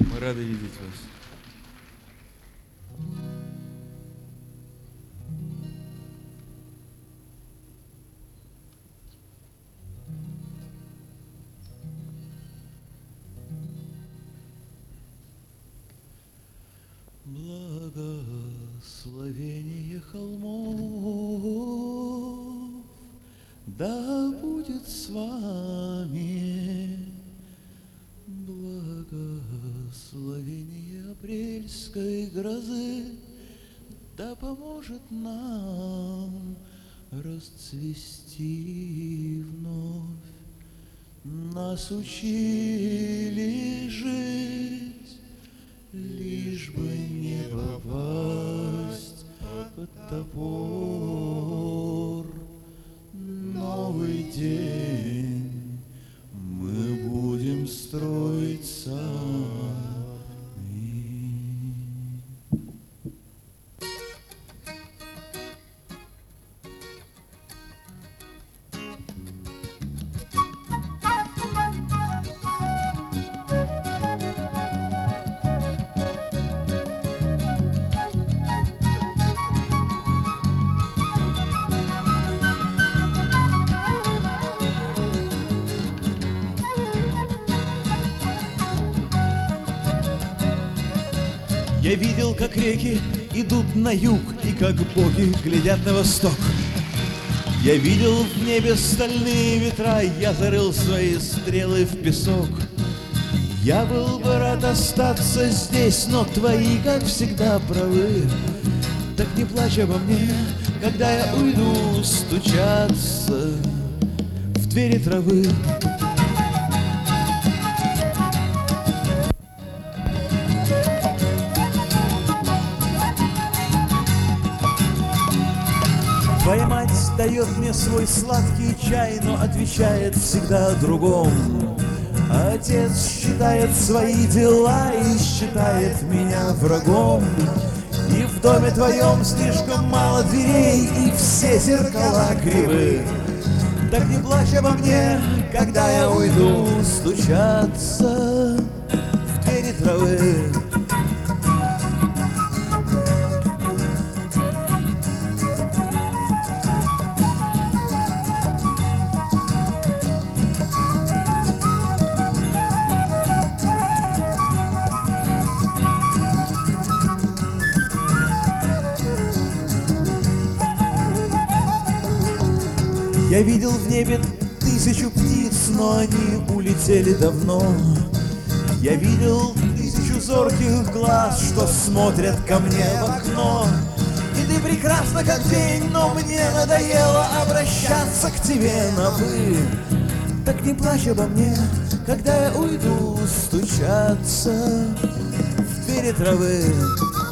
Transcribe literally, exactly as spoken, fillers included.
Мы рады видеть вас. Благословение холмов да будет с вами, благословение апрельской грозы да поможет нам расцвести вновь. Нас учили жить, лишь бы не попасть под топор. Новый день мы будем строить сами. Я видел, как реки идут на юг, и как боги глядят на восток. Я видел в небе стальные ветра, я зарыл свои стрелы в песок. Я был бы рад остаться здесь, но твои, как всегда, правы. Так не плачь обо мне, когда я уйду стучаться в двери травы. Твоя мать дает мне свой сладкий чай, но отвечает всегда о другом. Отец считает свои дела и считает меня врагом. И в доме твоем слишком мало дверей, и все зеркала кривы. Так не плачь обо мне, когда я уйду стучаться в двери травы. Я видел в небе тысячу птиц, но они улетели давно. Я видел тысячу зорких глаз, что смотрят ко мне в окно. И ты прекрасна, как день, но мне надоело обращаться к тебе на «вы». Так не плачь обо мне, когда я уйду стучаться в двери травы.